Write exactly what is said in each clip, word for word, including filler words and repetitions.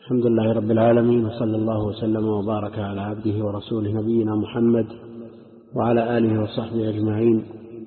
الحمد لله رب العالمين، وصلى الله وسلم وبارك على عبده ورسوله نبينا محمد وعلى آله وصحبه أجمعين.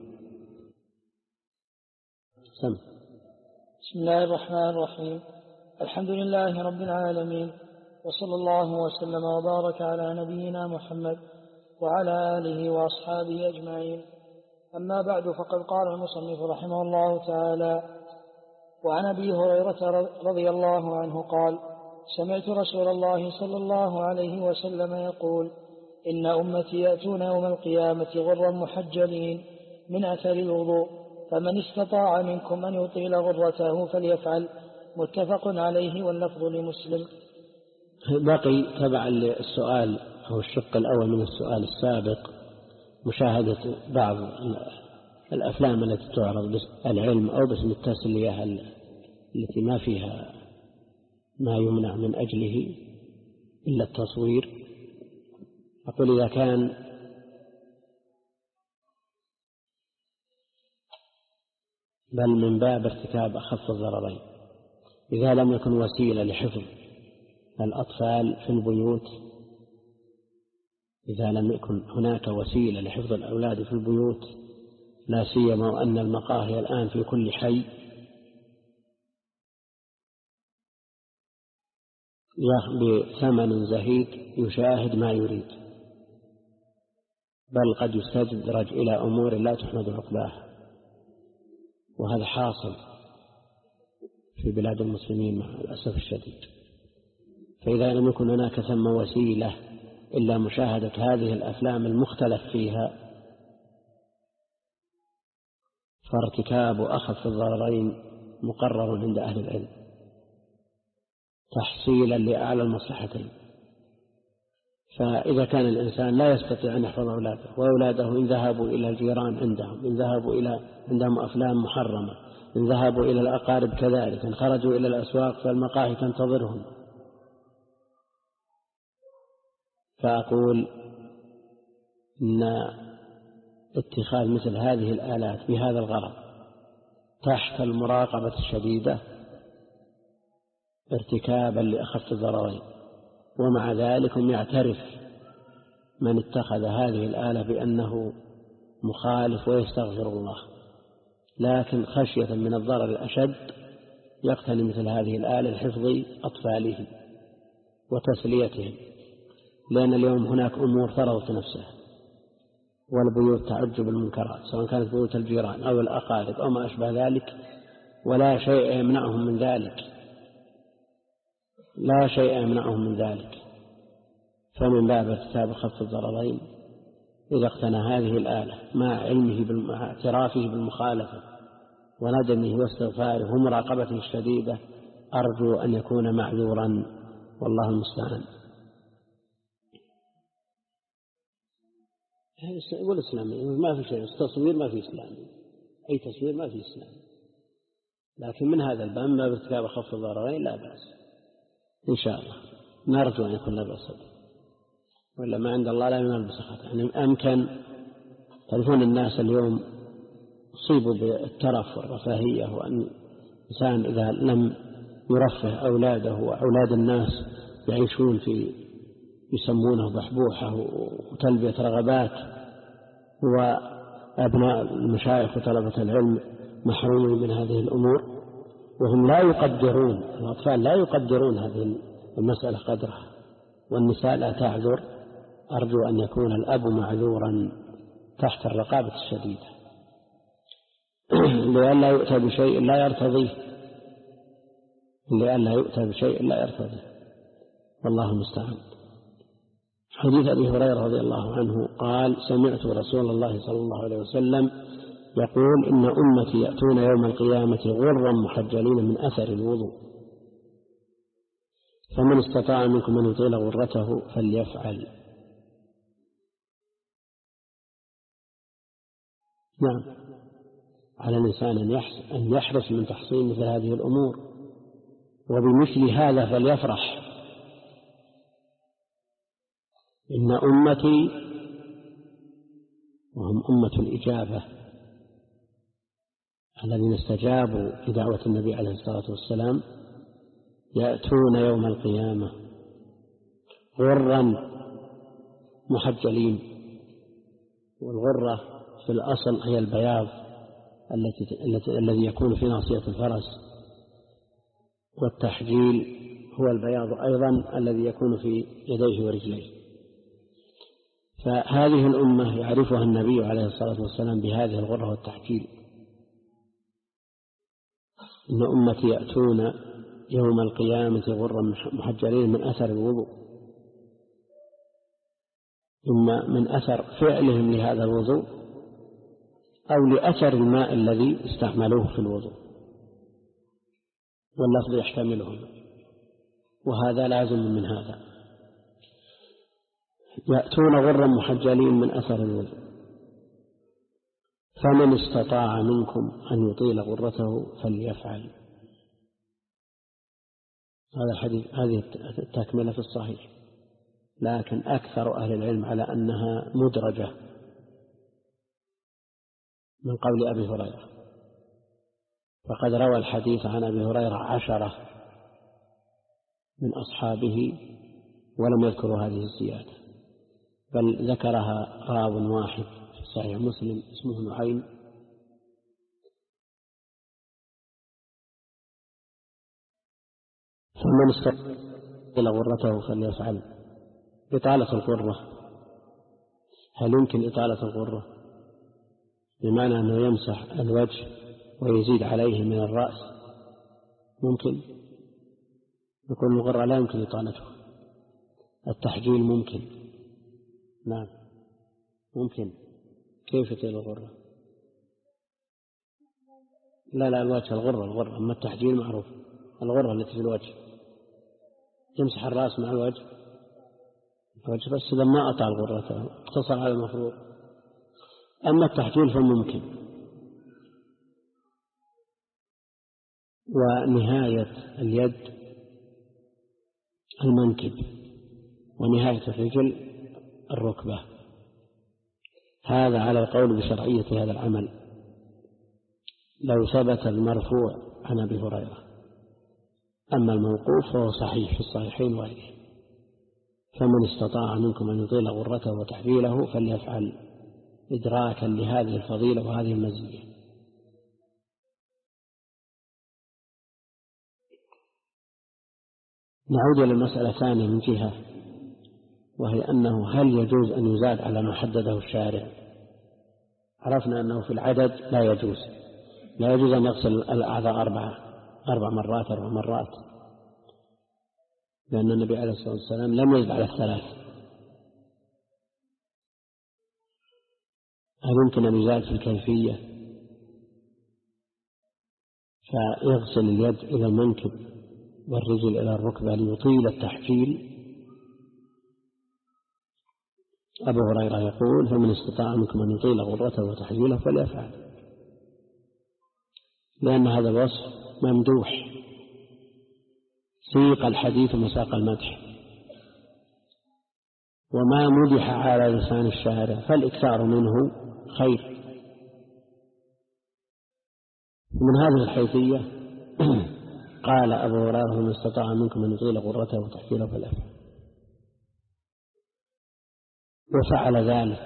سم. بسم الله الرحمن الرحيم. الحمد لله رب العالمين، وصلى الله وسلم وبارك على نبينا محمد وعلى آله وأصحابه أجمعين. أما بعد، فقد قال المصنف رحمه الله تعالى: وعن أبي هريرة رضي الله عنه قال: سمعت رسول الله صلى الله عليه وسلم يقول: إن أمتي يأتون يوم القيامة غرا محجلين من أثر الوضوء، فمن استطاع منكم أن يطيل غرته فليفعل. متفق عليه، واللفظ لمسلم. بقي تبع السؤال أو الشق الأول من السؤال السابق مشاهدة بعض الأفلام التي تعرض بالعلم أو باسم التسلية التي ما فيها ما يمنع من أجله إلا التصوير. أقول إذا كان بل من باب ارتكاب أخف الضررين، إذا لم يكن وسيلة لحفظ الأطفال في البيوت، إذا لم يكن هناك وسيلة لحفظ الأولاد في البيوت، لا سيما وأن المقاهي الآن في كل حي، بثمن زهيد يشاهد ما يريد، بل قد يستدرج إلى أمور لا تحمد عقباها، وهذا حاصل في بلاد المسلمين مع الأسف الشديد. فإذا لم يكن هناك ثم وسيلة إلا مشاهدة هذه الأفلام المختلف فيها، فارتكاب أخف الضررين مقرر عند أهل العلم تحصيلا لأعلى المصلحتين. فإذا كان الإنسان لا يستطيع أن يحفظ أولاده، وأولاده إن ذهبوا إلى الجيران عندهم، إن ذهبوا إلى عندهم أفلام محرمة، إن ذهبوا إلى الأقارب كذلك، إن خرجوا إلى الأسواق فالمقاهي تنتظرهم، فأقول إن اتخاذ مثل هذه الآلات بهذا الغرض تحت المراقبة الشديدة ارتكابا لأخف الضررين. ومع ذلك يعترف من اتخذ هذه الآلة بأنه مخالف ويستغفر الله، لكن خشية من الضرر الأشد يقتني مثل هذه الآلة لحفظ أطفاله وتسليتهم، لأن اليوم هناك أمور فرضت نفسها، والبيوت تعج بالمنكرات سواء كانت بيوت الجيران أو الأقارب أو ما أشبه ذلك، ولا شيء يمنعهم من ذلك، لا شيء يمنعهم من ذلك. فمن باب ارتكاب خف الضررين إذا اقتنى هذه الآلة مع علمه مع اعترافه بالمخالفة وندمه واستغفاره ومراقبته الشديدة، أرجو أن يكون معذورا، والله المستعان. يقول إسلامي ما في شيء، التصوير ما في إسلامي، أي تصوير ما في إسلامي، لكن من هذا الباب ما بارتكاب خف الضررين لا بأس إن شاء الله، نرجو أن يكون لا بأس به، ولا ما عند الله لا ينال بسخطه. يعني أمكن تعرفون الناس اليوم أصيبوا بالترف والرفاهية، وأن الإنسان إذا لم يرفه أولاده وأولاد الناس يعيشون في يسمونه بحبوحة وتلبية رغبات، وأبناء المشايخ وطلبة العلم محرومين من هذه الأمور، وهم لا يقدرون، الأطفال لا يقدرون هذه المسألة قدرها، والنساء لا تعذر. أرجو أن يكون الأب معذورا تحت الرقابة الشديدة لأن لا يؤتى بشيء لا يرتضيه، لأن لا يؤتى بشيء لا يرتضيه، والله المستعان. حديث أبي هريرة رضي الله عنه قال: سمعت رسول الله صلى الله عليه وسلم يقول: إن أمتي يأتون يوم القيامة غرا محجلين من أثر الوضوء، فمن استطاع منكم أن يطيل غرته فليفعل. نعم، على الإنسان أن يحرص من تحصيل مثل هذه الأمور، وبمثل هذا فليفرح. إن أمتي، وهم أمة الإجابة الذين استجابوا لدعوة النبي عليه الصلاة والسلام، يأتون يوم القيامة غرا محجلين، والغرة في الأصل هي البياض التي الذي يكون في ناصية الفرس، والتحجيل هو البياض أيضا الذي يكون في يديه ورجليه. فهذه الأمة يعرفها النبي عليه الصلاة والسلام بهذه الغرة والتحجيل، إن أمتي يأتون يوم القيامة غرا محجلين من أثر الوضوء، إما من أثر فعلهم لهذا الوضوء أو لأثر الماء الذي استعملوه في الوضوء، واللفظ يحتملهم، وهذا لازم من هذا. يأتون غرا محجلين من أثر الوضوء، فمن استطاع منكم أن يطيل غرته فليفعل. هذا الحديث، هذه التكملة في الصحيح، لكن أكثر أهل العلم على أنها مدرجة من قول أبي هريرة، فقد روى الحديث عن أبي هريرة عشرة من أصحابه ولم يذكروا هذه الزيادة، بل ذكرها راو واحد في صحيح مسلم اسمه نعيم، فمن استطاع غرته فليفعل. إطالة الغرة، هل يمكن إطالة الغرة بمعنى أنه يمسح الوجه ويزيد عليه من الرأس؟ ممكن. يكون الغرة لا يمكن إطالته. التحجيل ممكن، نعم ممكن. كيف يطيل الغرة؟ لا لا الوجه، الغرة الغرة، أما التحجيل معروف، الغرة التي في الوجه يمسح الرأس مع الوجه الوجه بس إذا ما أطال غرته اقتصر على المفروض. أما التحجيل فممكن. ونهاية اليد المنكب، ونهاية الرجل الركبة، هذا على القول بشرعية هذا العمل لو ثبت المرفوع عن أبي هريرة. أما الموقوف فهو صحيح في الصحيحين وغيره. فمن استطاع منكم أن يطيل غرته وتحجيله فليفعل، إدراكا لهذه الفضيلة وهذه المزية. نعود إلى المسألة الثانية من جهة، وهي أنه هل يجوز أن يزاد على ما حدده الشارع؟ عرفنا أنه في العدد لا يجوز، لا يجوز أن يغسل الأعضاء أربعة أربع مرات أربع مرات، لأن النبي عليه الصلاة والسلام لم يزد على الثلاث. هل يمكن أن يزاد في الكيفية فيغسل اليد إلى المنكب والرجل إلى الركبة ليطيل التحجيل؟ أبو هريرة يقول فمن استطاع منكم أن يطيل غرته وتحجيله فليفعل، لأن هذا الوصف ممدوح، سيق الحديث مساق المدح، وما مدح على لسان الشارع فالإكثار منه خير. من هذه الحيثية قال أبو هريرة فمن استطاع منكم أن يطيل غرته وتحجيله فليفعل، وفعل ذلك.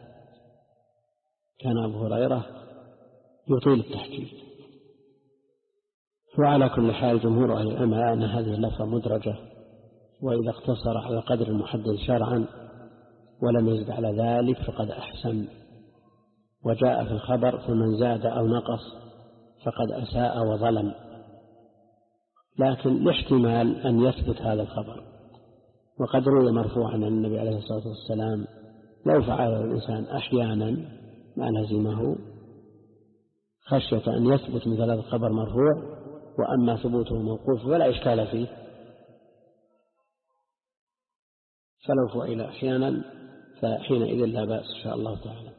كان أبو هريرة يطيل التحجيل. وعلى كل حال جمهور أهل العلم أن هذه اللفظة مدرجة، وإذا اقتصر على قدر المحدد شرعا ولم يزد على ذلك فقد أحسن. وجاء في الخبر فمن زاد أو نقص فقد أساء وظلم، لكن لاحتمال أن يثبت هذا الخبر. وقد روي مرفوعا عن النبي عليه الصلاة والسلام لو فعله الإنسان أحيانا ما لزمه، خشية أن يثبت مثل هذا الخبر مرفوع، وأما ثبوته موقوف فلا إشكال فيه، فلو فعل أحيانا فحينئذ لا بأس إن شاء الله تعالى.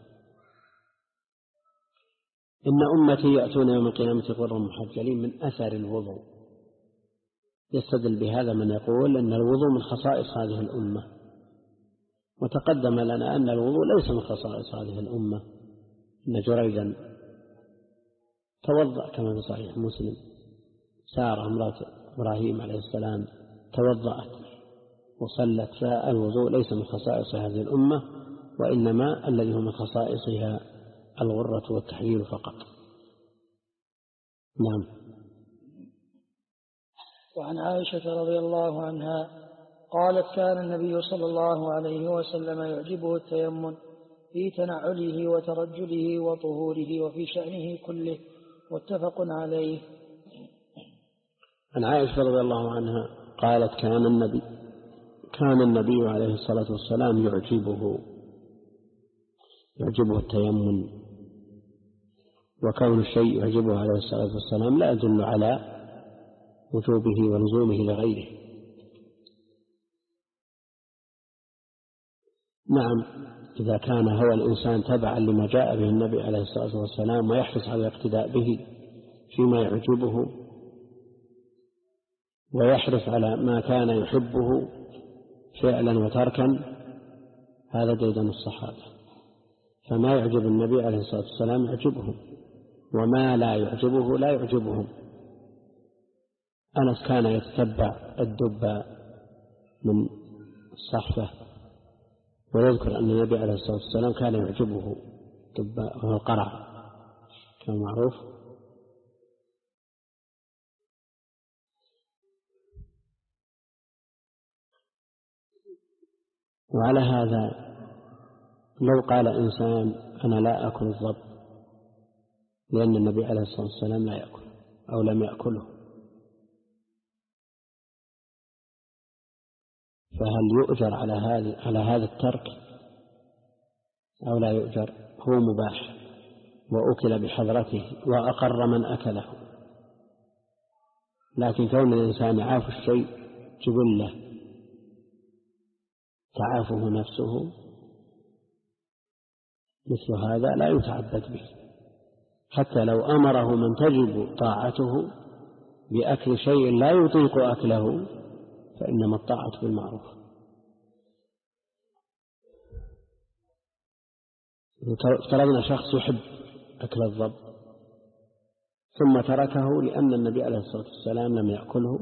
إن أمتي يأتون يوم القيامة غرا محجلين من أثر الوضوء. يستدل بهذا من يقول أن الوضوء من خصائص هذه الأمة، وتقدم لنا أن الوضوء ليس من خصائص هذه الأمة. إن جريجا توضأ كما في صحيح مسلم، سارة امرأة إبراهيم عليه السلام توضأت وصلت، فالوضوء ليس من خصائص هذه الأمة، وإنما الذي هو من خصائصها الغرة والتحليل فقط. نعم. وعن عائشة رضي الله عنها قالت كان النبي صلى الله عليه وسلم يعجبه التيمم في تنعله وترجله وطهوره وفي شأنه كله، متفق عليه. عن عائشة رضي الله عنها قالت كان النبي كان النبي عليه الصلاة والسلام يعجبه يعجبه التيمم، وكون الشيء يعجبه عليه الصلاة والسلام لا يدل على وجوبه ولزومه لغيره. نعم، إذا كان هو الإنسان تبعا لما جاء به النبي عليه الصلاة والسلام ويحرص على الاقتداء به فيما يعجبه، ويحرص على ما كان يحبه فعلا وتركا، هذا ديدن الصحابة. فما يعجب النبي عليه الصلاة والسلام يعجبهم، وما لا يعجبه لا يعجبهم. أنس كان يتتبع الدب من الصحفة، ويذكر أن النبي عليه الصلاة والسلام كان يعجبه دب وهو القرع كان معروف. وعلى هذا لو قال إنسان أنا لا أكل الضب لأن النبي عليه الصلاة والسلام لا يأكل أو لم يأكله، فهل يؤجر على هذا على هذا الترك أو لا يؤجر؟ هو مباح وأكل بحضرته وأقر من أكله، لكن كون الإنسان يعاف الشيء جبله تعافه نفسه، مثل هذا لا يتعبد به، حتى لو أمره من تجب طاعته بأكل شيء لا يطيق أكله فإنما الطاعة بالمعروف. افترضنا شخص يحب أكل الضب ثم تركه لأن النبي عليه الصلاة والسلام لم يأكله،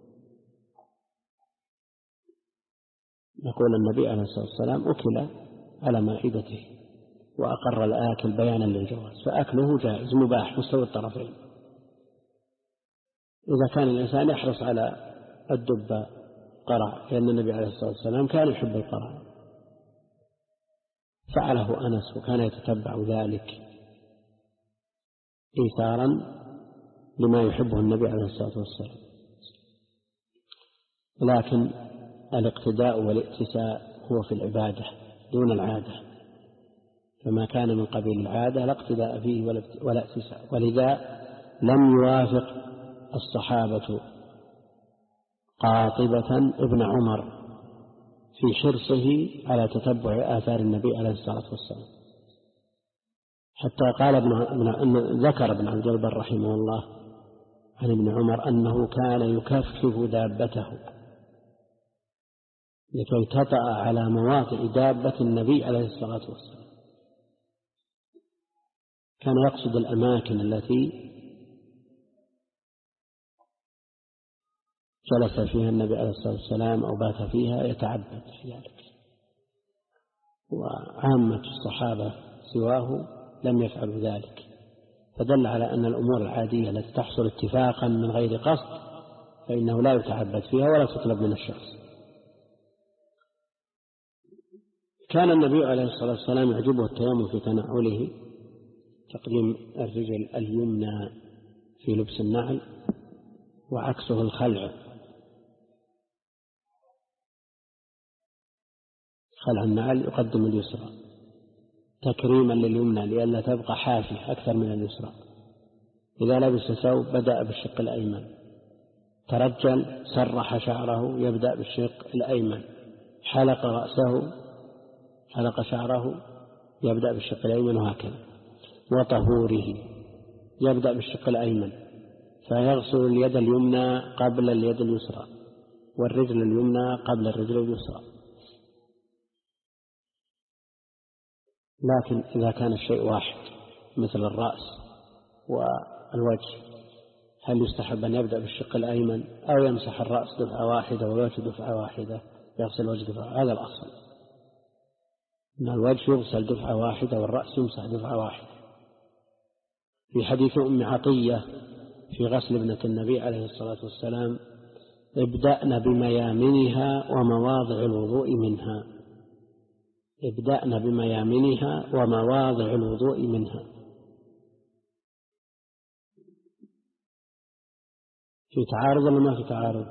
نقول النبي عليه الصلاة والسلام أكل على مائدته وأقر الآكل بيانا للجواز، فأكله جائز مباح مستوى الطرفين. إذا كان الإنسان يحرص على الدب قرع لأن النبي عليه الصلاة والسلام كان يحب القرع فعله أنس وكان يتتبع ذلك إيثارا لما يحبه النبي عليه الصلاة والسلام. لكن الاقتداء والائتساء هو في العبادة دون العادة، فما كان من قبيل العادة لا اقتداء فيه ولا ائتساء، ولذا لم يوافق الصحابة قاطبة ابن عمر في حرصه على تتبع آثار النبي عليه الصلاة والسلام، حتى قال ابن ذكر ابن عبد البر رحمه الله عن ابن عمر أنه كان يكفف دابته لكي تطأ على مواطئ دابة النبي عليه الصلاة والسلام، كان يقصد الأماكن التي جلس فيها النبي عليه الصلاة والسلام أو بات فيها يتعبد في ذلك، وعامة الصحابة سواه لم يفعلوا ذلك، فدل على أن الأمور العادية التي تحصل اتفاقا من غير قصد فإنه لا يتعبد فيها ولا تطلب من الشخص. كان النبي عليه الصلاة والسلام يعجبه التيمم في تنعله، تقديم الرجل اليمنى في لبس النعل وعكسه الخلع، خلع النعل يقدم اليسرى تكريما لليمنى لئلا تبقى حافية أكثر من اليسرى. إذا لبس ثوب بدأ بالشق الأيمن، ترجل سرح شعره يبدأ بالشق الأيمن، حلق رأسه حلق شعره يبدأ بالشق الأيمن، وهكذا. وطهوره يبدأ بالشق الأيمن فيغسل اليد اليمنى قبل اليد اليسرى والرجل اليمنى قبل الرجل اليسرى. لكن إذا كان الشيء واحد مثل الرأس والوجه هل يستحب أن يبدأ بالشق الأيمن أو يمسح الرأس دفعة واحدة والوجه دفعة واحدة، يغسل الوجه دفعة؟ هذا الأصل، أن الوجه يغسل دفعة واحدة والرأس يمسح دفعة واحدة. في حديث أم عطية في غسل ابنة النبي عليه الصلاة والسلام: ابدأنا بميامنها ومواضع الوضوء منها، ابدأنا بميامنها ومواضع الوضوء منها. في تعارض ولا ما في تعارض؟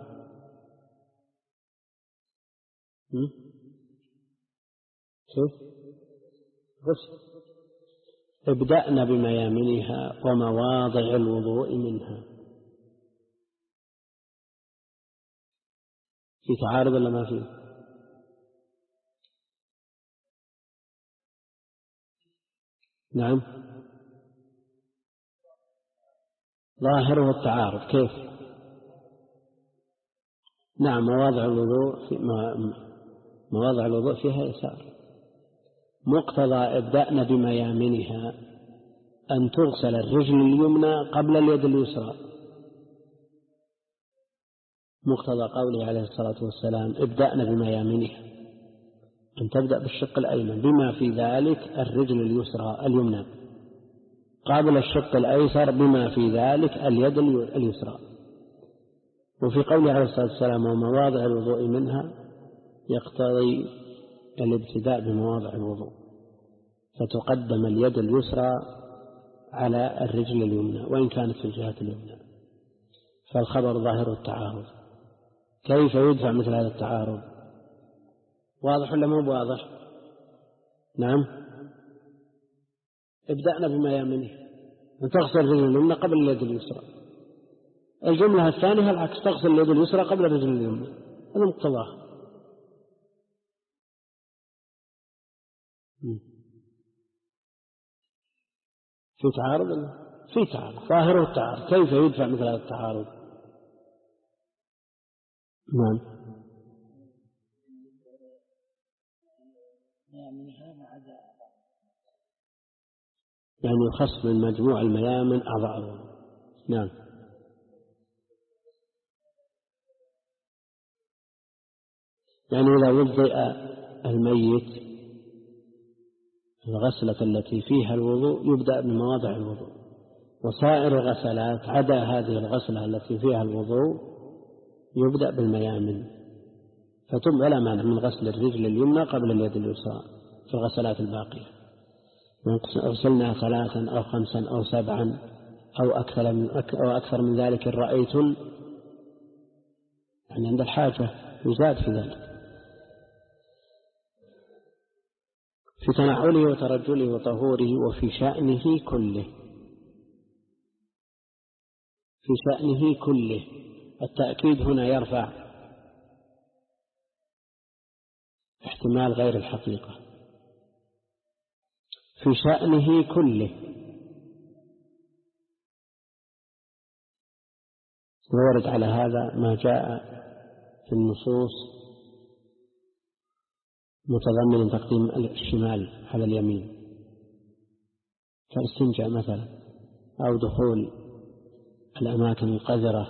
شوف غسل ابدأنا بميامنها ومواضع الوضوء منها، في تعارض ولا ما في؟ نعم، ظاهره التعارض. كيف؟ نعم، مواضع الوضوء في مواضع الوضوء فيها يسار. مقتضى ابدأنا بميامنها أن تغسل الرجل اليمنى قبل اليد اليسرى، مقتضى قوله عليه الصلاة والسلام: ابدأنا بميامنها، أن تبدأ بالشق الأيمن بما في ذلك الرجل اليسرى اليمنى قبل الشق الأيسر بما في ذلك اليد اليسرى. وفي قوله عليه الصلاة والسلام: ومواضع الوضوء منها، يقتضي الابتداء بمواضع الوضوء، فتقدم اليد اليسرى على الرجل اليمنى وإن كانت في الجهة اليمنى. فالخبر ظاهر التعارض. كيف يدفع مثل هذا التعارض؟ واضح ولا مو واضح؟ نعم، ابدأنا بما يمنه أن تغسل الرجل اليمنى قبل اليد اليسرى. الجملة الثانية العكس، تغسل اليد اليسرى قبل الرجل اليمنى، هذا مقتضاه. في تعارض ولا؟ في تعارض، ظاهره التعارض. كيف يدفع مثل هذا التعارض؟ نعم، يعني يخص من مجموع الميامن أعضاء. نعم، يعني إذا وضئ الميت الغسلة التي فيها الوضوء يبدأ بمواضع الوضوء، وسائر الغسلات عدا هذه الغسلة التي فيها الوضوء يبدأ بالميامن. فتم ولا مانع من غسل الرجل اليمنى قبل اليد اليسرى في الغسلات الباقية، غسلنا ثلاثا أو خمسا أو سبعا أو أكثر من, أو أكثر من ذلك إن رأيتم، يعني عند الحاجة يزاد في ذلك. في تنعله وترجله وطهوره وفي شأنه كله، في شأنه كله. التأكيد هنا يرفع احتمال غير الحقيقة. في شأنه كله، وورد على هذا ما جاء في النصوص متضمن تقديم الشمال على اليمين كالاستنجاء مثلا، أو دخول الأماكن القذرة.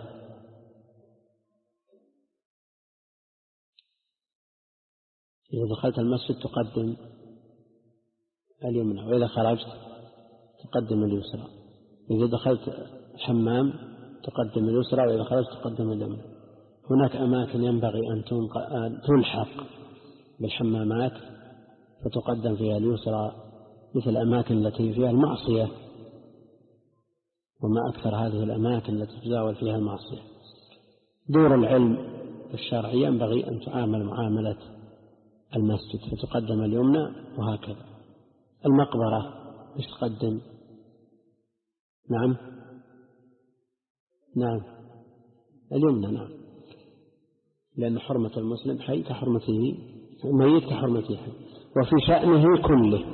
إذا دخلت المسجد تقدم اليمنى، وإذا خرجت تقدم اليسرى. إذا دخلت الحمام تقدم اليسرى، وإذا خرجت تقدم اليمنى. هناك أماكن ينبغي أن تلحق بالحمامات فتقدم فيها اليسرى، مثل الأماكن التي فيها المعصية، وما أكثر هذه الأماكن التي تزاول فيها المعصية. دور العلم الشرعي ينبغي أن تعامل معاملة المسجد، فتقدم اليمنى، وهكذا. المقبرة ايش تقدم؟ نعم نعم اليمنى، نعم، لأن حرمة المسلم حي كحرمته ميت كحرمته حي. وفي شأنه كله،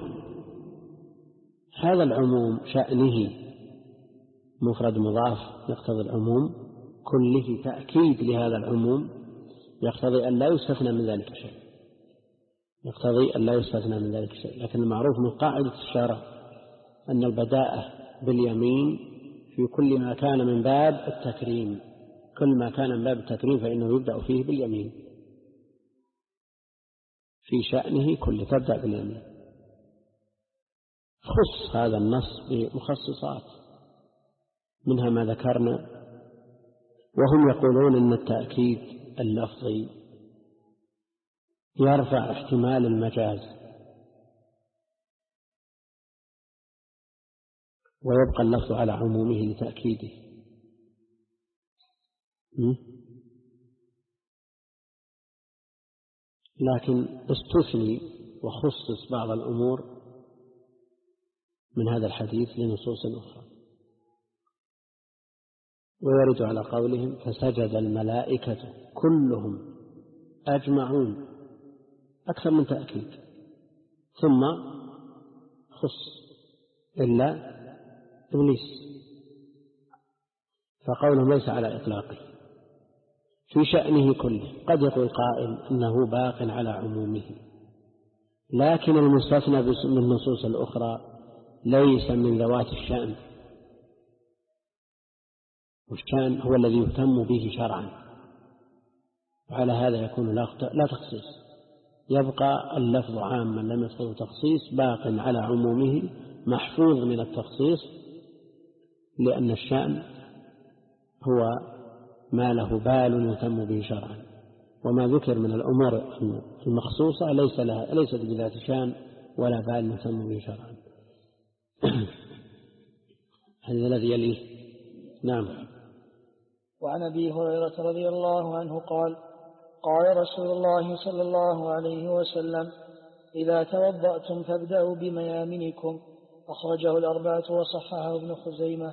هذا العموم شأنه مفرد مضاف يقتضي العموم، كله تأكيد لهذا العموم يقتضي أن لا يستثنى من ذلك شيء، يقتضي أن لا يستثنى من ذلك شيء. لكن المعروف من قاعدة الشرع أن البداءة باليمين في كل ما كان من باب التكريم، كل ما كان من باب التكريم فإنه يبدأ فيه باليمين في شأنه كل تبدأ باليمين. خص هذا النص بمخصصات منها ما ذكرنا، وهم يقولون إن التأكيد اللفظي يرفع احتمال المجاز ويبقى اللفظ على عمومه لتأكيده. لكن استثني وخصص بعض الأمور من هذا الحديث لنصوص أخرى. ويرد على قولهم فسجد الملائكة كلهم أجمعون، أكثر من تأكيد، ثم خص إلا إبليس، فقولهم ليس على إطلاقه في شأنه كله. قد يقول قائل إنه باق على عمومه، لكن المستثنى من النصوص الأخرى ليس من ذوات الشأن، والشأن هو الذي يهتم به شرعا، وعلى هذا يكون لا تخصيص، يبقى اللفظ عاما لم يدخله تخصيص باق على عمومه محفوظ من التخصيص، لأن الشأن هو ما له بال يهتم به شرعا، وما ذكر من الأمور المخصوصة ليس لها ليست بذات شأن ولا بال يهتم به شرعا. هذا الذي يليه. نعم. وعن أبي هريرة رضي الله عنه قال قال رسول الله صلى الله عليه وسلم إذا توضأتم فابدأوا بميامنكم، أخرجه الأربعة وصححه ابن خزيمة.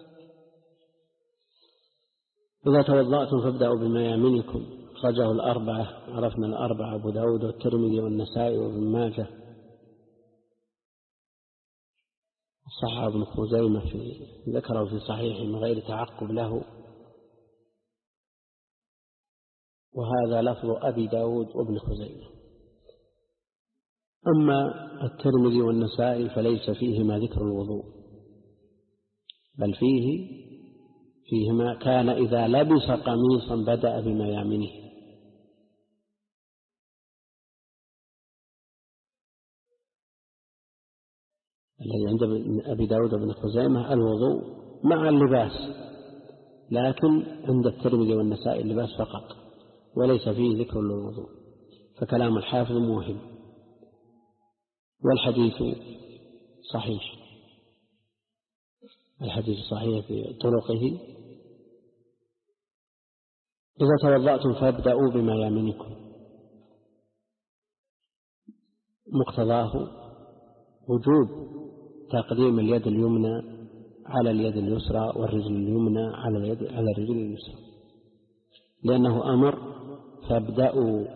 إذا توضأتم فابدأوا بميامنكم، أخرجه الأربعة، عرفنا الأربعة أبو داود والترمذي والنسائي وابن ماجه، صححه ابن خزيمة في ذكره في صحيحه من غير تعقب له، وهذا لفظ أبي داود وابن خزيمة. أما الترمذي والنسائي فليس فيهما ذكر الوضوء، بل فيه فيهما كان إذا لبس قميصا بدأ بميامنه. الذي عند أبي داود وابن خزيمة الوضوء مع اللباس، لكن عند الترمذي والنسائي اللباس فقط وليس فيه ذكر للوضوء، فكلام الحافظ موهم، والحديث صحيح، الحديث صحيح في طرقه. إذا توضأتم فابدأوا بميامنكم، مقتضاه وجوب تقديم اليد اليمنى على اليد اليسرى والرجل اليمنى على اليد على الرجل اليسرى، لأنه أمر فابدأوا،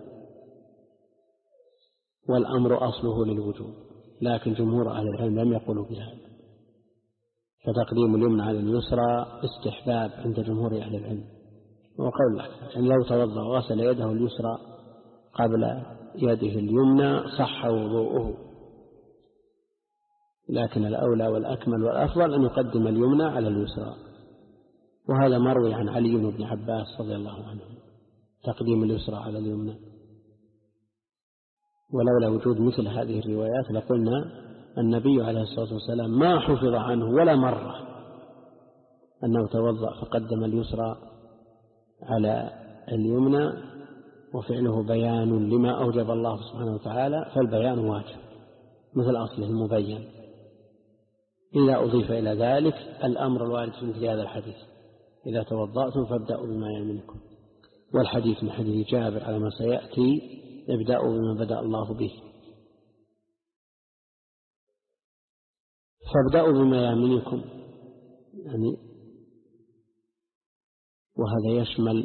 والأمر أصله للوجوب، لكن جمهور أهل العلم لم يقولوا بهذا، فتقديم اليمنى على اليسرى استحباب عند جمهور أهل العلم. وقول لك يعني لو توضأ وغسل يده اليسرى قبل يده اليمنى صح وضوءه، لكن الأولى والأكمل والأفضل أن يقدم اليمنى على اليسرى، وهذا مروي عن علي بن عباس رضي الله عنه تقديم اليسرى على اليمنى. ولولا وجود مثل هذه الروايات لقلنا النبي عليه الصلاة والسلام ما حفظ عنه ولا مرة أنه توضأ فقدم اليسرى على اليمنى، وفعله بيان لما أوجب الله سبحانه وتعالى، فالبيان واجب مثل أصله المبين. إذا أضيف إلى ذلك الأمر الوارد في مثل هذا الحديث إذا توضأتم فابدأوا بما يمنكم، والحديث من حديث جابر على ما سيأتي ابدأوا بما بدأ الله به، فابدأوا بما يمنكم يعني، وهذا يشمل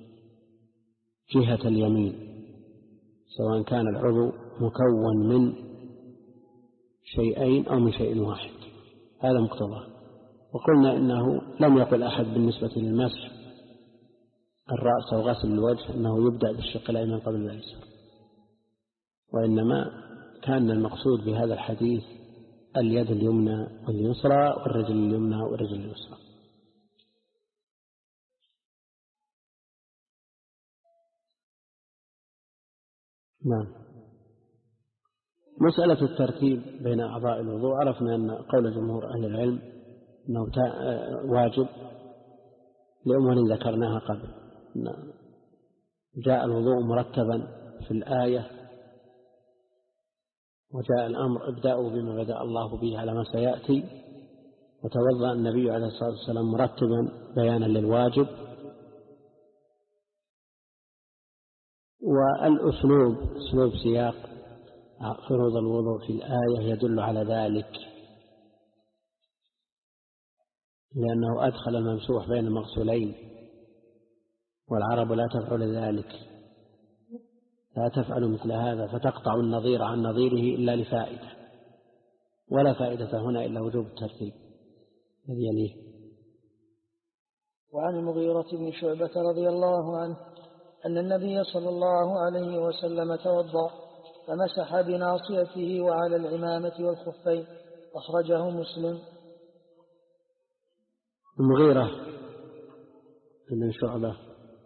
جهة اليمين سواء كان العضو مكون من شيئين أو من شيء واحد، هذا مقتضاه. وقلنا إنه لم يقل أحد بالنسبة للمسح الرأس وغسل الوجه أنه يبدأ بالشق الأيمن قبل الأيسر، وإنما كان المقصود بهذا الحديث اليد اليمنى واليسرى والرجل اليمنى والرجل اليسرى. نعم. مسألة الترتيب بين أعضاء الوضوء عرفنا أن قول جمهور أهل العلم أنه واجب لأمور ذكرناها قبل. جاء الوضوء مرتبا في الآية، وجاء الأمر ابدأوا بما بدأ الله به على ما سيأتي، وتوضأ النبي عليه الصلاة والسلام مرتبا بيانا للواجب. والأسلوب أسلوب سياق فروض الوضوء في الآية يدل على ذلك، لأنه أدخل الممسوح بين المغسولين، والعرب لا تفعل ذلك، لا تفعل مثل هذا، فتقطع النظير عن نظيره إلا لفائدة، ولا فائدة هنا إلا وجوب الترتيب الذي يليه. وعن المغيرة بن شعبة رضي الله عنه أن النبي صلى الله عليه وسلم توضأ فمسح بناصيته وعلى العمامة والخفين، أخرجه مسلم. المغيرة بن شعبة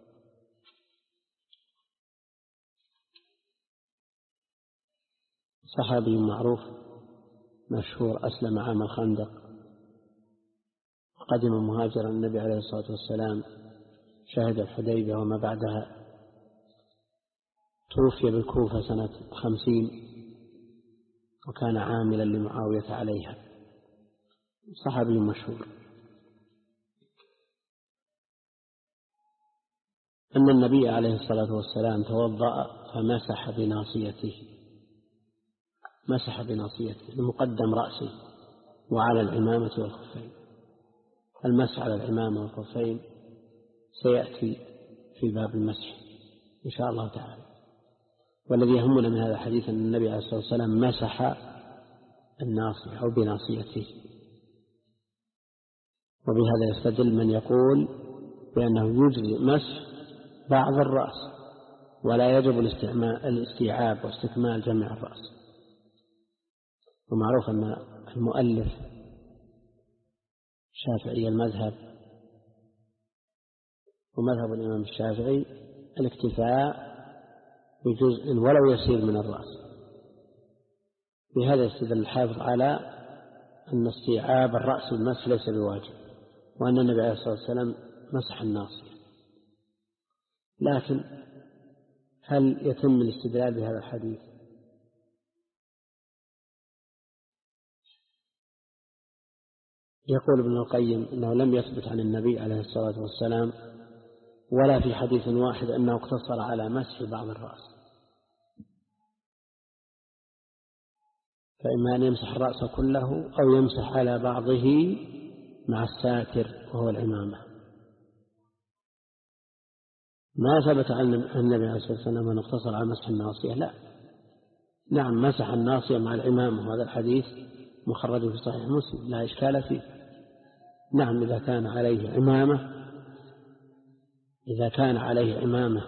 صحابي معروف مشهور، أسلم عام الخندق، قدم مهاجرا النبي عليه الصلاة والسلام، شهد الحديبية وما بعدها، توفي بالكوفة سنة خمسين، وكان عاملا لمعاوية عليها، صحابي مشهور. أن النبي عليه الصلاة والسلام توضأ فمسح بناصيته، مسح بناصيته لمقدم رأسه وعلى العمامة والخفين. المسح على العمامة والخفين سيأتي في باب المسح إن شاء الله تعالى. والذي يهمنا من هذا الحديث أن النبي عليه الصلاة والسلام مسح الناصية أو بناصيته، وبهذا يستدل من يقول بأنه يجزي مسح بعض الرأس ولا يجب الاستيعاب واستكمال جميع الرأس. ومعروف أن المؤلف شافعي المذهب، ومذهب الإمام الشافعي الاكتفاء بجزء ولو يسير من الرأس. بهذا يستدل الحافظ على أن استيعاب الرأس بالمسح ليس بواجب، وأن النبي عليه الصلاة والسلام مسح الناصية. لكن هل يتم الاستدلال بهذا الحديث؟ يقول ابن القيم إنه لم يثبت عن النبي عليه الصلاة والسلام ولا في حديث واحد أنه اقتصر على مسح بعض الرأس، فإما أن يمسح الرأس كله أو يمسح على بعضه مع الساتر وهو العمامة. ما ثبت عن النبي عليه الصلاة والسلام أن اقتصر على مسح الناصية، لا، نعم مسح الناصية مع العمامة، وهذا الحديث مخرج في صحيح مسلم لا إشكال فيه. نعم إذا كان عليه عمامة إذا كان عليه عمامة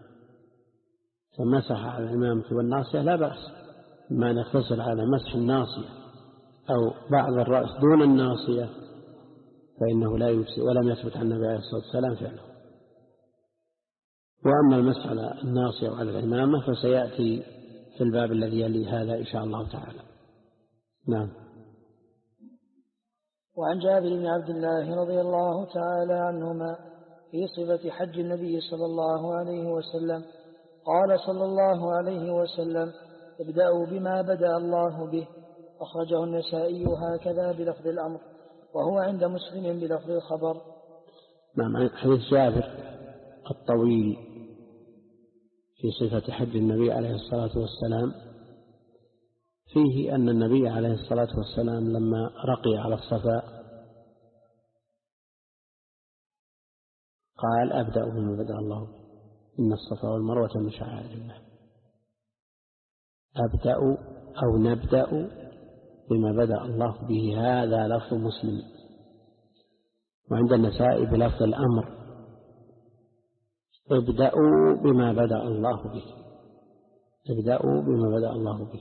فمسح على العمامة والناصية لا بأس، ما نقتصر على مسح الناصية أو بعض الرأس دون الناصية فإنه لا يجزي، ولم يثبت عن النبي عليه الصلاة والسلام فعله. وأما المسح على الناصية وعلى العمامة فسيأتي في الباب الذي يلي هذا إن شاء الله تعالى. نعم. وعن جابر بن عبد الله رضي الله تعالى عنهما في صفة حج النبي صلى الله عليه وسلم قال صلى الله عليه وسلم: ابدأوا بما بدأ الله به، أخرجه النسائي هكذا بلفظ الأمر، وهو عند مسلم بلفظ الخبر. نعم. حديث جابر الطويل في صفة حج النبي عليه الصلاة والسلام فيه أن النبي عليه الصلاة والسلام لما رقي على الصفا قال: أبدأ بما بدأ الله، إن الصفا والمروة من شعائر الله. أبدأ أو نبدأ بما بدأ الله به، هذا لفظ مسلم. وعند النسائي بلفظ الأمر: ابدأوا بما بدأ الله به، ابدأوا بما بدأ الله به.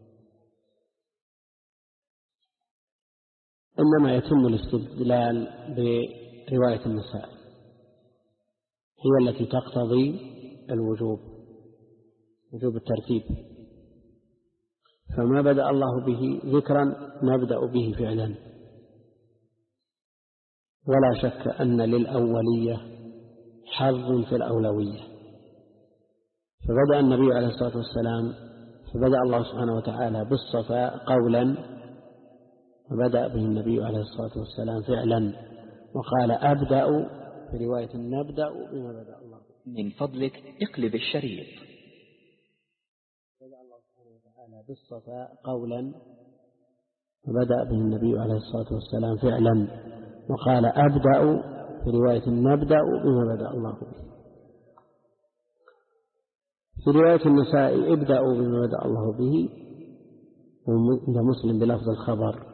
إنما يتم الاستدلال برواية النسائي، هي التي تقتضي الوجوب، وجوب الترتيب. فما بدأ الله به ذكرا نبدأ به فعلا. ولا شك أن للأولية حظ في الأولوية. فبدأ النبي عليه الصلاة والسلام فبدأ الله سبحانه وتعالى بالصفاء قولا، وبدأ به النبي عليه الصلاة والسلام فعلا، وقال أبدأ في رواية نبدأ بما بدأ الله. من فضلك اقلب الشريط. بدأ الله سبحانه وتعالى بالصفاء قولا، وبدأ به النبي عليه الصلاة والسلام فعلا، وقال أبدأ في رواية نبدأ بما بدأ الله به. في رواية النساء ابدأوا بما بدأ الله به، وعند مسلم بلفظ الخبر.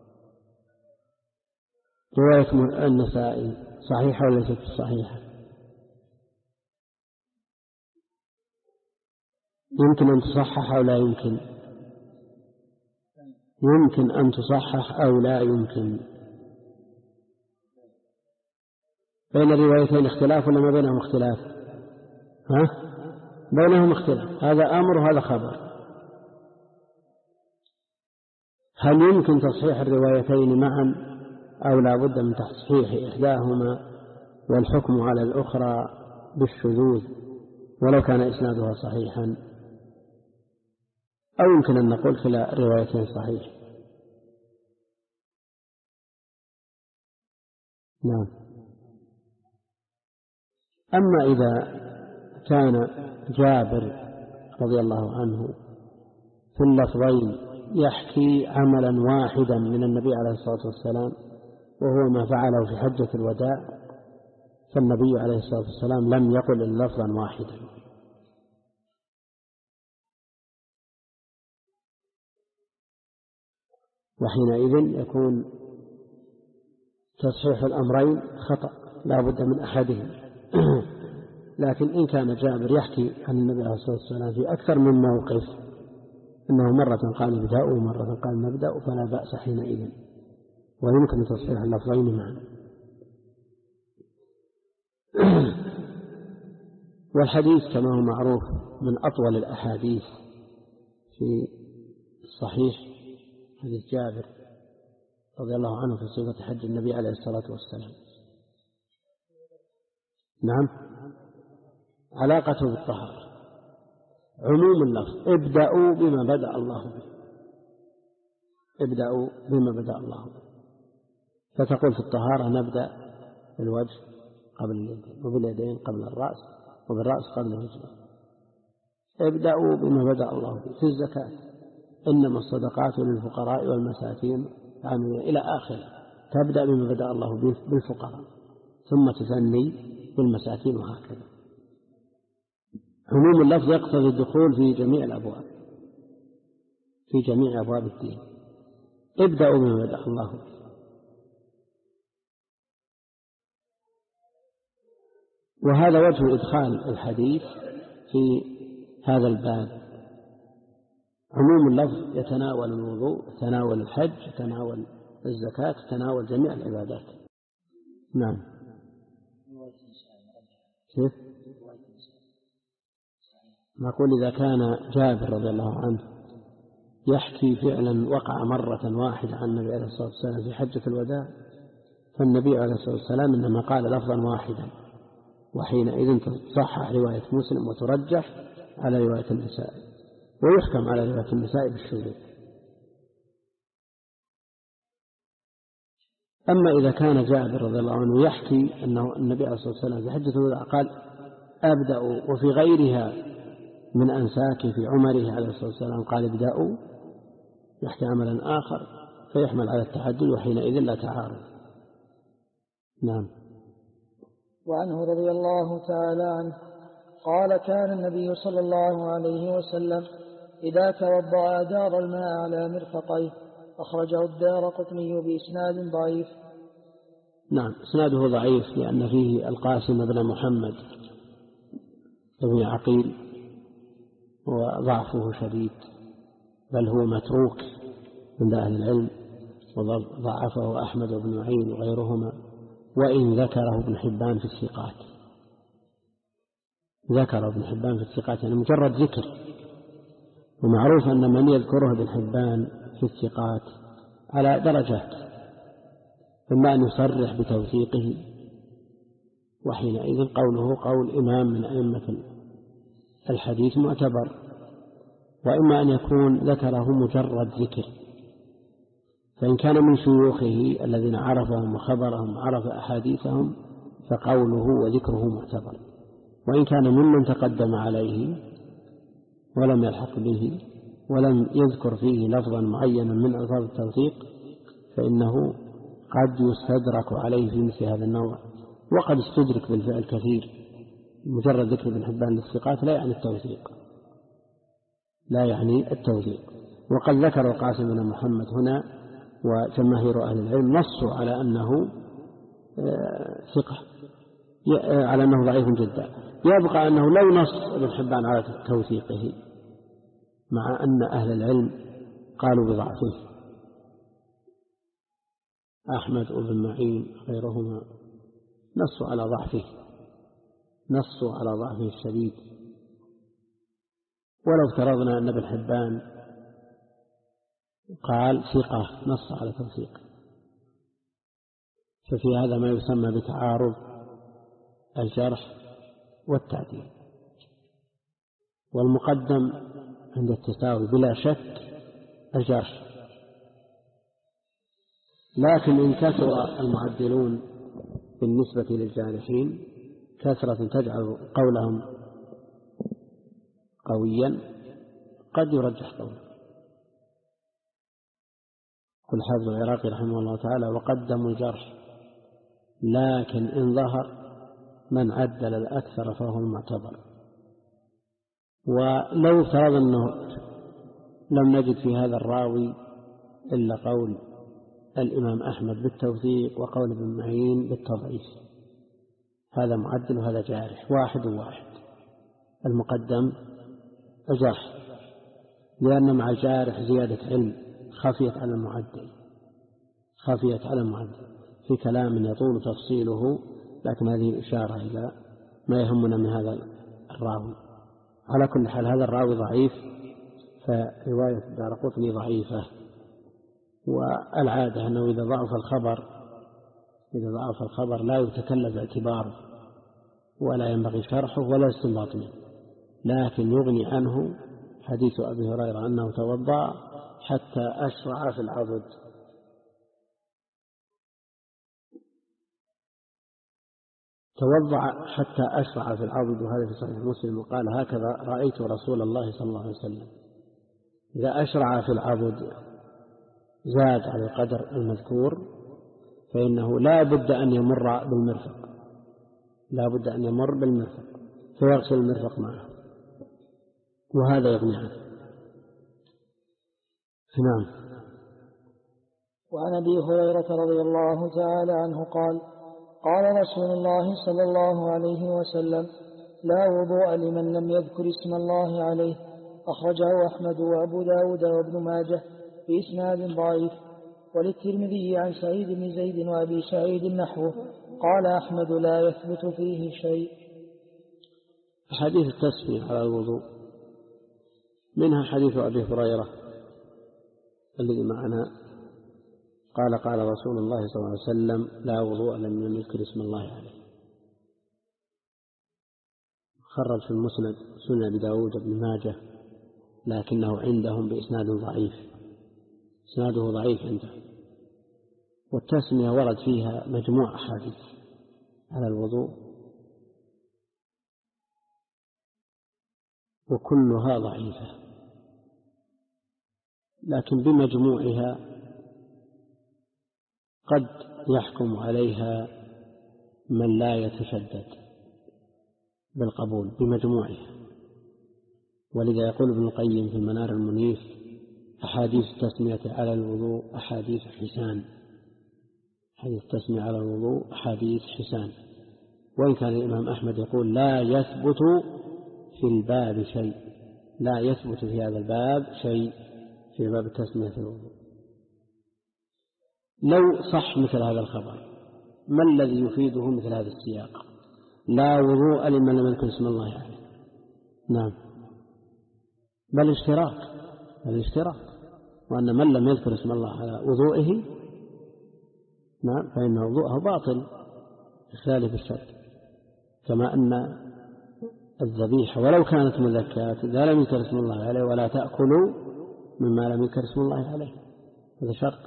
رواية النساء صحيحة ولا ليست صحيحة؟ يمكن أن تصحح أو لا يمكن؟ يمكن أن تصحح أو لا يمكن. بين الروايتين اختلاف ولا ما بينهم اختلاف؟ ها؟ بينهم اختلاف، هذا أمر وهذا خبر. هل يمكن تصحيح الروايتين معا أو لا بد من تصحيح إحداهما والحكم على الأخرى بالشذوذ ولو كان إسنادها صحيحا؟ أو يمكن أن نقول كلا الروايتين صحيح؟ نعم. أما إذا كان جابر رضي الله عنه في اللفظين يحكي عملا واحدا من النبي عليه الصلاة والسلام وهو ما فعله في حجة الوداع، فالنبي عليه الصلاة والسلام لم يقل إلا لفظا واحدا. وحينئذ يكون تصحيح الأمرين خطأ لا بد من أحدهم. لكن إن كان جابر يحكي عن النبي عليه الصلاة والسلام في أكثر من موقف إنه مرة قال ابدأوا ومرة قال نبدأ فلا بأس حينئذ، ويمكن تصحيح اللفظين معا. والحديث كما هو معروف من أطول الأحاديث في الصحيح حديث جابر رضي الله عنه في صفة حج النبي عليه الصلاة والسلام. نعم. علاقته بالطهارة. عموم اللفظ ابدأوا بما بدأ الله به، ابدأوا بما بدأ الله به. فتقول في الطهارة نبدأ بالوجه قبل اليدين، وباليدين قبل الرأس، وبالرأس قبل الرجل. ابدأوا بما بدأ الله به. في الزكاة إنما الصدقات للفقراء والمساكين إلى آخره، تبدأ بما بدأ الله به بالفقراء ثم تثني بالمساكين وهكذا. عموم اللفظ يقتضي الدخول في جميع الأبواب، في جميع أبواب الدين. ابدأوا بما بدأ الله به. وهذا وجه إدخال الحديث في هذا الباب. عموم اللفظ يتناول الوضوء، يتناول الحج، يتناول الزكاة، يتناول جميع العبادات. نعم. كيف؟ نقول إذا كان جابر رضي الله عنه يحكي فعلا وقع مرة واحدة عن النبي عليه الصلاة والسلام في حجة الوداع، فالنبي عليه الصلاة والسلام إنما قال لفظا واحدا، وحينئذ تصحح رواية مسلم وترجح على رواية النساء، ويحكم على رواية النساء بالشذوذ. أما إذا كان جابر رضي الله عنه يحكي أنه النبي عليه الصلاة والسلام في حجة الوداع قال أبدأوا، وفي غيرها من أنساك في عمره عليه الصلاة والسلام قال ابدأوا، يحكي عملا آخر فيحمل على التحدد، وحينئذ لا تعارض. نعم. وعنه رضي الله تعالى عنه قال كان النبي صلى الله عليه وسلم إذا توضأ أدار الماء على مرفقيه. أخرجه الدارقطني بإسناد ضعيف. نعم، إسناده ضعيف لأن فيه القاسم بن محمد بن عقيل وضعفه شديد، بل هو متروك عند أهل العلم، وضعفه أحمد بن معين وغيرهما، وإن ذكره ابن حبان في الثقات. ذكر ابن حبان في الثقات يعني مجرد ذكر ومعروف أن من يذكره ابن حبان في الثقات على درجات، إما أن يصرح بتوثيقه وحينئذ قوله قول إمام من أئمة الحديث معتبر، وإما أن يكون ذكره مجرد ذكر، فإن كان من شيوخه الذين عرفهم وخبرهم عرف أحاديثهم فقوله وذكره معتبر، وإن كان ممن تقدم عليه ولم يلحق به ولم يذكر فيه لفظا معينا من ألفاظ التوثيق فإنه قد يستدرك عليه في مثل هذا النوع، وقد استدرك بالفعل كثير. مجرد ذكر ابن حبان للثقات لا يعني التوثيق، لا يعني التوثيق. وقد ذكر القاسم بن محمد هنا وجماهير أهل العلم نصوا على أنه ثقة، على أنه ضعيف جدا. يبقى أنه لو نص ابن حبان على توثيقه مع أن أهل العلم قالوا بضعفه، أحمد وابن معين غيرهما نصوا على ضعفه، نصوا على ضعفه الشديد. ولو افترضنا أن ابن حبان قال ثقة نص على توثيقه، ففي هذا ما يسمى بتعارض الجرح والتعديل. والمقدم عند التساوي بلا شك الجرح، لكن إن كثر المعدلون بالنسبة للجارحين كثرة تجعل قولهم قويا قد يرجح قوله. قل حافظ العراقي رحمه الله تعالى وقدموا الجرح، لكن إن ظهر من عدل الأكثر فهو المعتبر. ولو افترض أنه لم نجد في هذا الراوي إلا قول الإمام أحمد بالتوثيق وقول ابن معين بالتضعيف، هذا معدل وهذا جارح، واحد وواحد. المقدم الجرح، لأن مع الجارح زيادة علم خفيت على المعدل، خفيت على المعدل في كلام يطول تفصيله، لكن هذه إشارة إلى ما يهمنا من هذا الراوي. على كل حال هذا الراوي ضعيف، فرواية الدارقطني ضعيفة. والعادة أنه إذا ضعف الخبر إذا ضعف الخبر لا يتكلف باعتباره ولا ينبغي شرحه ولا استنباط منه، لكن يغني عنه حديث أبي هريرة أنه توضأ حتى أشرع في العضد. توضأ حتى أشرع في العضد، وهذا في صحيح مسلم، وقال هكذا رأيت رسول الله صلى الله عليه وسلم. إذا أشرع في العضد زاد على القدر المذكور فإنه لا بد أن يمر بالمرفق، لا بد أن يمر بالمرفق فيغسل المرفق معه، وهذا يغني عنه. نعم. وعن أبي هريرة رضي الله تعالى عنه قال قال رسول الله صلى الله عليه وسلم لا وضوء لمن لم يذكر اسم الله عليه، أخرجه أحمد وأبو داود وابن ماجه بإسناد ضعيف. وللترمذي عن سعيد بن زيد وأبي سعيد نحوه، قال أحمد لا يثبت فيه شيء. حديث التسمية على الوضوء منها حديث أبي هريرة الذي معنا، قال قال رسول الله صلى الله عليه وسلم لا وضوء لمن يذكر اسم الله عليه. خرج في المسند سنن أبي داود بن ماجه، لكنه عندهم بإسناد ضعيف، إسناده ضعيف عنده. والتسمية ورد فيها مجموع أحاديث على الوضوء وكلها ضعيفة، لكن بمجموعها قد يحكم عليها من لا يتشدد بالقبول بمجموعها. ولذا يقول ابن القيم في المنار المنيف أحاديث التسمية على الوضوء أحاديث حسان، حديث التسمية على الوضوء أحاديث حسان. وإن كان الإمام أحمد يقول لا يثبت في الباب شيء، لا يثبت في هذا الباب شيء في باب التسمية في الوضوء. لو صح مثل هذا الخبر ما الذي يفيده مثل هذا السياق؟ لا وضوء لمن لم يذكر اسم الله عليه. نعم. بل اشتراك بل اشتراك وأن من لم يذكر اسم الله على وضوئه نعم فإن وضوءه باطل بخلاف الشرط. كما أن الذبيحة ولو كانت مذكاة إذا لم يذكر اسم الله عليه ولا تأكلوا مما لم يذكر اسم الله عليه هذا شرط.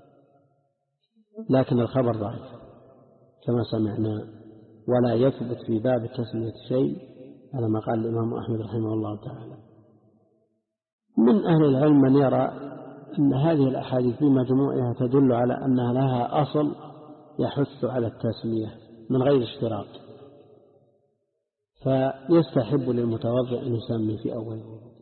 لكن الخبر ضعيف كما سمعنا ولا يثبت في باب التسمية شيء على ما قال الإمام أحمد رحمه الله تعالى. من أهل العلم من يرى أن هذه الأحاديث بمجموعها تدل على أنها لها أصل يحث على التسمية من غير اشتراط، فيستحب للمتوضئ أن يسمي في أول الوضوء.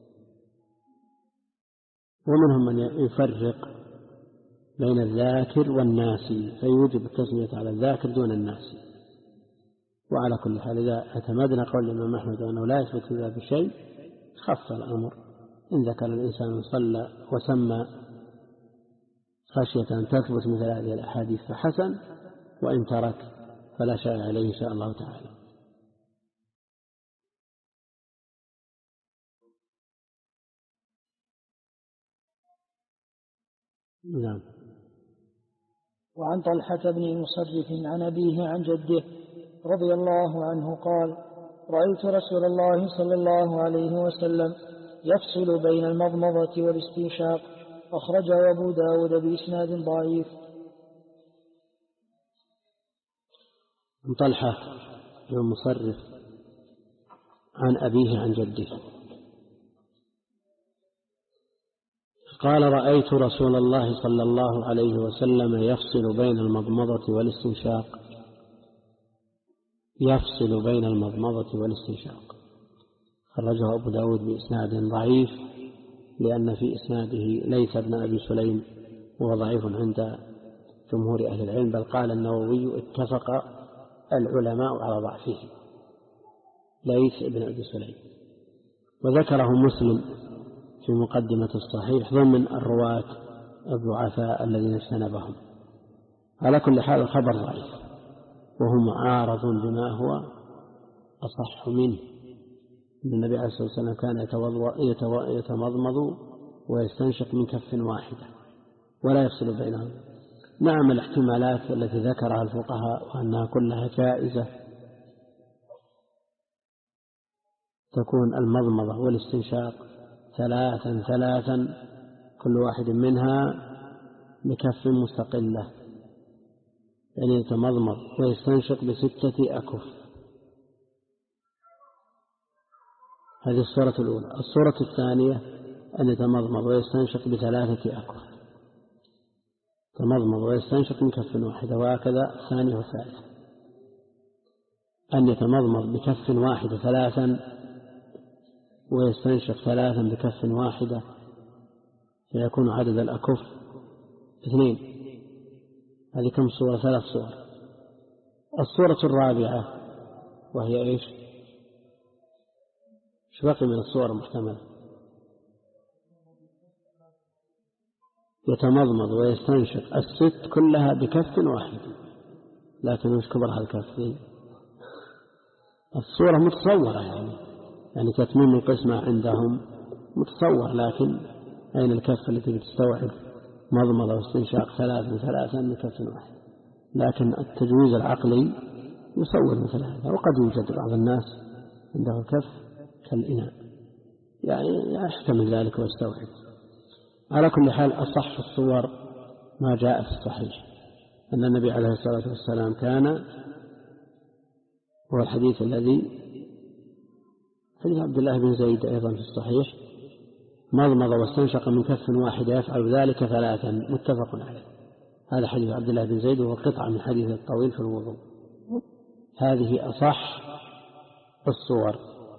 ومنهم من يفرق بين الذاكر والناسي فيوجب التسمية على الذاكر دون الناسي. وعلى كل حال إذا اعتمدنا قول الإمام أحمد أنه لا يثبت في ذلك شيء خف الأمر. إن ذكر الإنسان صلى وسمى خشية أن تثبت مثل هذه الأحاديث فحسن، وإن ترك فلا شيء عليه إن شاء الله تعالى. نعم. وعن طلحة بن مصرف عن أبيه عن جده رضي الله عنه قال: رأيت رسول الله صلى الله عليه وسلم يفصل بين المضمضة والاستنشاق، أخرجه أبو داود بإسناد ضعيف. عن طلحة بن مصرف عن أبيه عن جده قال: رأيت رسول الله صلى الله عليه وسلم يفصل بين المضمضة والاستنشاق يفصل بين المضمضة والاستنشاق خرجه أبو داود بإسناد ضعيف لأن في إسناده ليس ابن أبي سليم وهو ضعيف عند جمهور أهل العلم، بل قال النووي اتفق العلماء على ضعفه ليس ابن أبي سليم. وذكره مسلم في مقدمة الصحيح ضمن الرواة الضعفاء الذين اجتنبهم. على كل حال الخبر ضعيف وهو معارض بما هو أصح منه. النبي عليه الصلاة والسلام كان يتمضمض ويستنشق من كف واحدة ولا يفصل بينهم. نعم الاحتمالات التي ذكرها الفقهاء وأنها كلها جائزة تكون المضمضة والاستنشاق ثلاثا ثلاثا كل واحد منها بكف مستقلة، يعني يتمضمض ويستنشق بستة أكف. هذه الصورة الأولى. الصورة الثانية أن يتمضمض ويستنشق بثلاثة أكف، تمضمض ويستنشق من كف واحدة، وهكذا الثانية والثالثة. أن يتمضمض بكف واحدة ثلاثا ويستنشق ثلاثا بكف واحدة فيكون عدد الأكف اثنين. هذه كم صورة؟ ثلاث صور. الصورة الرابعة وهي إيش؟ ايش بقي من الصور المحتملة؟ يتمضمض ويستنشق الست كلها بكف واحد، لكن مش كبرها الكف دي. الصورة متصورة يعني يعني تتميم القسمة عندهم متصور، لكن أين الكف التي بتستوعب مضمضة واستنشاق ثلاثا ثلاثا بكف واحد؟ لكن التجويز العقلي يصور مثل هذا. وقد يوجد بعض الناس عنده الكف كالإناء يعني يحتمل ذلك ويستوعب. على كل حال أصح الصور ما جاء في الصحيح أن النبي عليه الصلاة والسلام كان، هو الحديث الذي حديث عبد الله بن زيد أيضا في الصحيح، مضمض واستنشق من كف واحد يفعل ذلك ثلاثا، متفق عليه. هذا حديث عبد الله بن زيد وهو قطعة من حديث الطويل في الوضوء. هذه أصح الصور.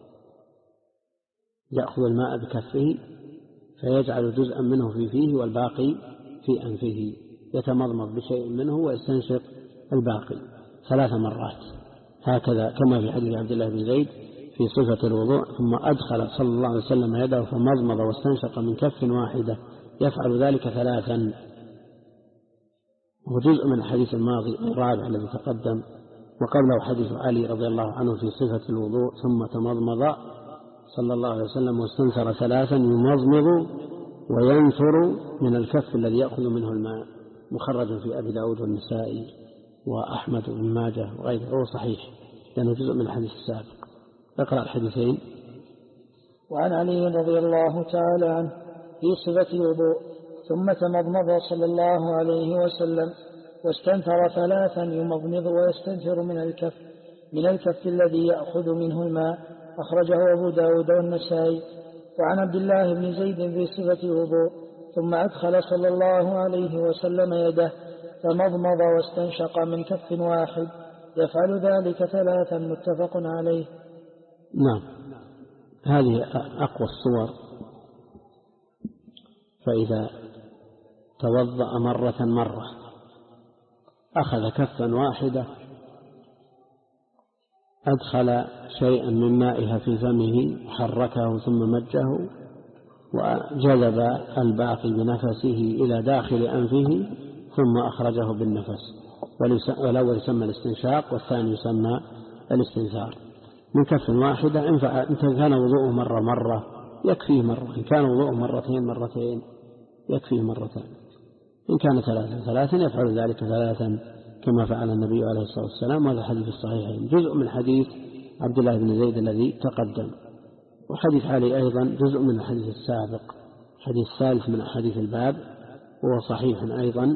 يأخذ الماء بكفه فيجعل جزءا منه في فيه والباقي في أنفه، يتمضمض بشيء منه ويستنشق الباقي ثلاث مرات هكذا كما في حديث عبد الله بن زيد في صفة الوضوء. ثم أدخل صلى الله عليه وسلم يده فمضمض واستنشق من كف واحدة يفعل ذلك ثلاثا. وجزء من الحديث الماضي الرابع الذي تقدم وقبله حديث علي رضي الله عنه في صفة الوضوء ثم تمضمض صلى الله عليه وسلم واستنثر ثلاثا يمضمض وينثر من الكف الذي يأخذ منه الماء، مخرج في أبي داود والنسائي وأحمد بن ماجه وغيره، هو صحيح لأنه جزء من الحديث السابق. اقرأ الحديثين. وعن علي رضي الله تعالى عنه في صفة وضوء: ثم تمضمض صلى الله عليه وسلم واستنثر ثلاثا يمضمض ويستنثر من الكف من الكف الذي يأخذ منه الماء، أخرجه أبو داود والنسائي. وعن عبد الله بن زيد في صفة وضوء: ثم أدخل صلى الله عليه وسلم يده فمضمض واستنشق من كف واحد، يفعل ذلك ثلاثا، متفق عليه. نعم، هذه أقوى الصور. فإذا توضأ مرة مرة أخذ كفا واحدة، أدخل شيئا من مائها في فمه، حركه ثم مجه وجذب الباقي بنفسه إلى داخل أنفه ثم أخرجه بالنفس، والأول يسمى الاستنشاق والثاني يسمى الاستنثار. من كف واحدة إن كان وضوءه مرة مرة يكفيه مرة، إن كان وضوءه مرتين مرتين يكفيه مرتين، إن كان ثلاثا ثلاثا يفعل ذلك ثلاثا كما فعل النبي عليه الصلاة والسلام. وهذا حديث الصحيحين، جزء من حديث عبد الله بن زيد الذي تقدم، وحديث علي أيضا جزء من الحديث السابق، حديث ثالث من حديث الباب وهو صحيح أيضا.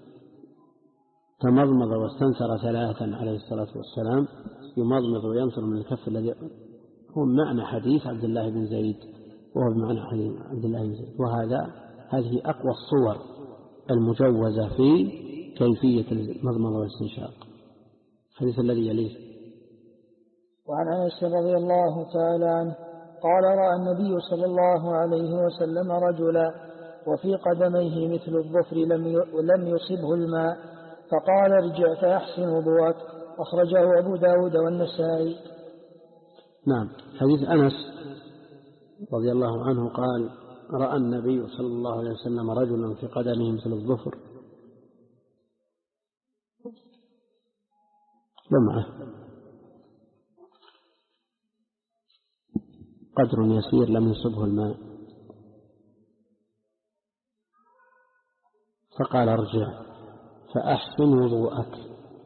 تمضمض واستنثر ثلاثا عليه الصلاة والسلام، يمضمض وينثر من الكف الذي هو معنى حديث عبد الله بن زيد، وهو بمعنى حديث عبد الله بن زيد. وهذا هذه أقوى الصور المجوزة في كيفية المضمضة والاستنشاق. الحديث الذي يليه: وعن أنس رضي الله تعالى عنه قال: رأى النبي صلى الله عليه وسلم رجلا وفي قدميه مثل الظفر لم يصبه الماء، فقال: ارجع فأحسن وضوءك، أخرجه أبو داود والنسائي. نعم، حديث أنس رضي الله عنه قال: رأى النبي صلى الله عليه وسلم رجلا في قدمه مثل الظفر لمعه قدر يسير لم يصبه الماء، فقال: ارجع فأحسن وضوءك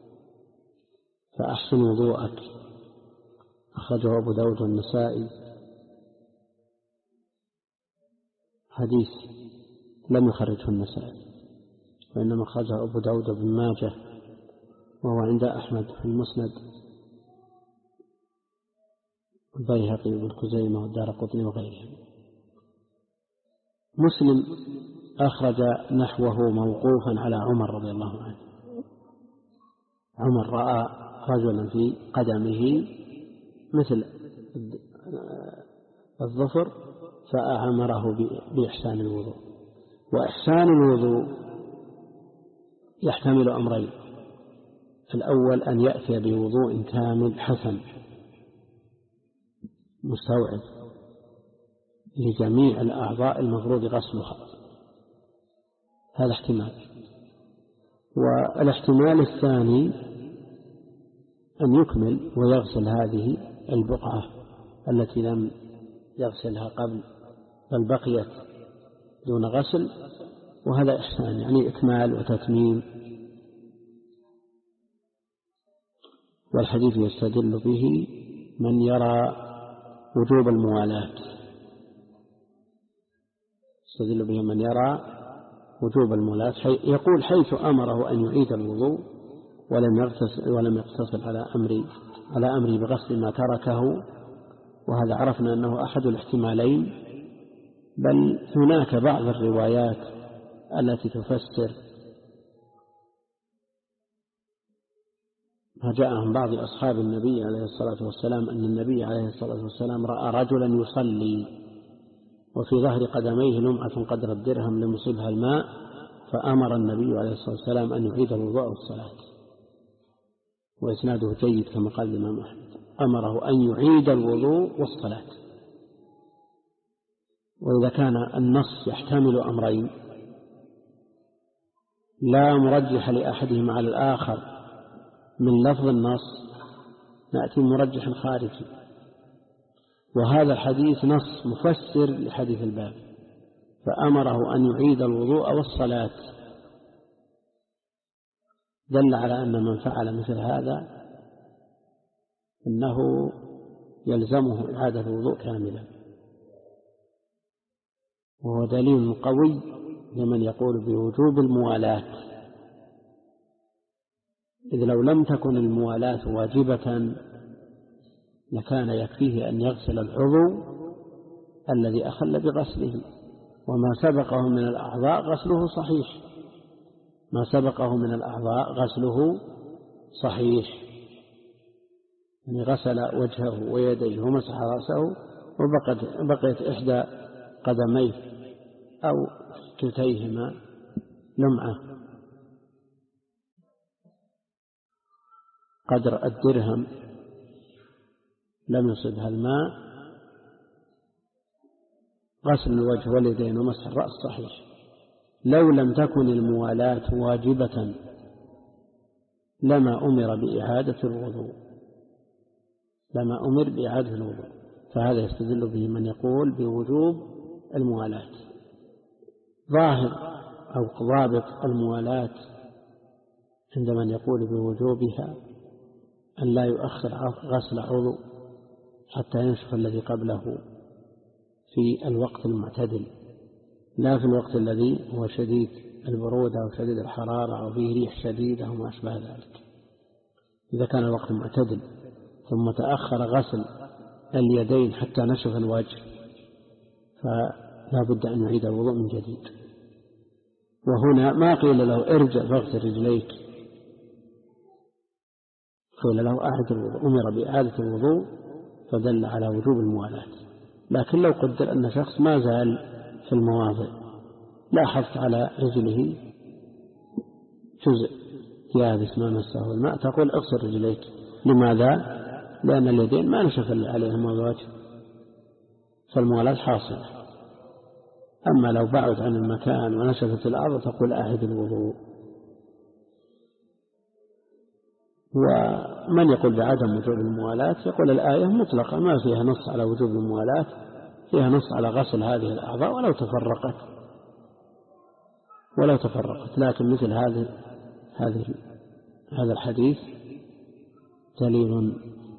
فأحسن وضوءك أخرجه أبو داود والنسائي. حديث لم يخرجه النسائي، وإنما أخرجه أبو داود بن ماجه، وهو عند أحمد في المسند، البيهقي وابن خزيمة والدارقطني وغيرهم. مسلم أخرج نحوه موقوفا على عمر رضي الله عنه. عمر رأى رجلا في قدمه مثل الظفر فأمره بإحسان الوضوء. وإحسان الوضوء يحتمل أمرين: الأول أن يأتي بوضوء كامل حسن مستوعب لجميع الأعضاء المفروض غسلها، هذا احتمال. والاحتمال الثاني أن يكمل ويغسل هذه البقعة التي لم يغسلها قبل بل بقيت دون غسل، وهذا إحسان يعني إكمال وتتميم. والحديث يستدل به من يرى وجوب الموالاة، يستدل به من يرى وجوب الموالاة، يقول: حيث أمره أن يعيد الوضوء ولم يغتسل ولم يقتصر على أمري على أمري بغسل ما تركه. وهذا عرفنا أنه أحد الاحتمالين، بل هناك بعض الروايات التي تفسر ما جاء عن بعض أصحاب النبي عليه الصلاة والسلام أن النبي عليه الصلاة والسلام رأى رجلا يصلي وفي ظهر قدميه لمعة قدر الدرهم لم يصبها الماء، فأمر النبي عليه الصلاة والسلام أن يعيد الوضوء والصلاة. وإسناده جيد كما قال الإمام أحمد، أمره أن يعيد الوضوء والصلاة. وإذا كان النص يحتمل أمرين لا مرجح لأحدهما على الآخر من لفظ النص، نأتي مرجح خارجي. وهذا الحديث نص مفسر لحديث الباب، فأمره أن يعيد الوضوء والصلاة، دل على أن من فعل مثل هذا إنه يلزمه إعادة الوضوء كاملا، وهو دليل قوي لمن يقول بوجوب الموالاة، إذ لو لم تكن الموالاة واجبة لكان يكفيه أن يغسل العضو الذي أخل بغسله، وما سبقه من الأعضاء غسله صحيح، ما سبقه من الأعضاء غسله صحيح، يعني غسل وجهه ويديه ومسح رأسه وبقت بقيت إحدى قدميه أو كلتيهما لمعة قدر الدرهم لم يصبها الماء، غسل الوجه واليدين ومسح الرأس صحيح. لو لم تكن الموالاة واجبة لما أمر بإعادة الوضوء لما أمر بإعادة الوضوء فهذا يستدل به من يقول بوجوب الموالاة. ظاهر أو ضابط الموالاة عند من يقول بوجوبها أن لا يؤخر غسل عضو حتى ينشف الذي قبله في الوقت المعتدل، لا في الوقت الذي هو شديد البرودة أو شديد الحرارة أو فيه ريح شديدة وما أشبه ذلك. إذا كان الوقت معتدل ثم تأخر غسل اليدين حتى نشف الوجه فلا بد أن يعيد الوضوء من جديد. وهنا ما قيل له ارجع فاغسل رجليك، قيل له أعد الوضوء، أمر بإعادة الوضوء فدل على وجوب الموالاة. لكن لو قدر أن شخص ما زال في المواضع لاحظت على رجله جزء يابس ما مسه الماء، تقول اغسل رجليك. لماذا؟ لأن اليدين ما نشف عليهم الوجه فالموالاة حاصلة. أما لو بعد عن المكان ونشفت الأرض تقول أعد الوضوء. ومن يقول بعدم وجوب الموالاة يقول الآية مطلقة ما فيها نص على وجوب الموالاة، فيها نص على غسل هذه الأعضاء ولو تفرقت ولو تفرقت لكن مثل هذه هذه هذا الحديث دليل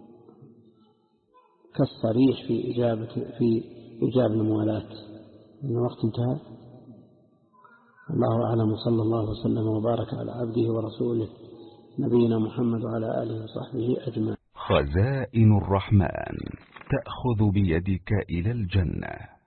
كالصريح في إجابة في إجابة الموالاة. الوقت انتهى. الله أعلم، صلى الله وسلم وبارك على عبده ورسوله نبينا محمد وعلى آله وصحبه أجمعين. خزائن الرحمن تأخذ بيدك إلى الجنة.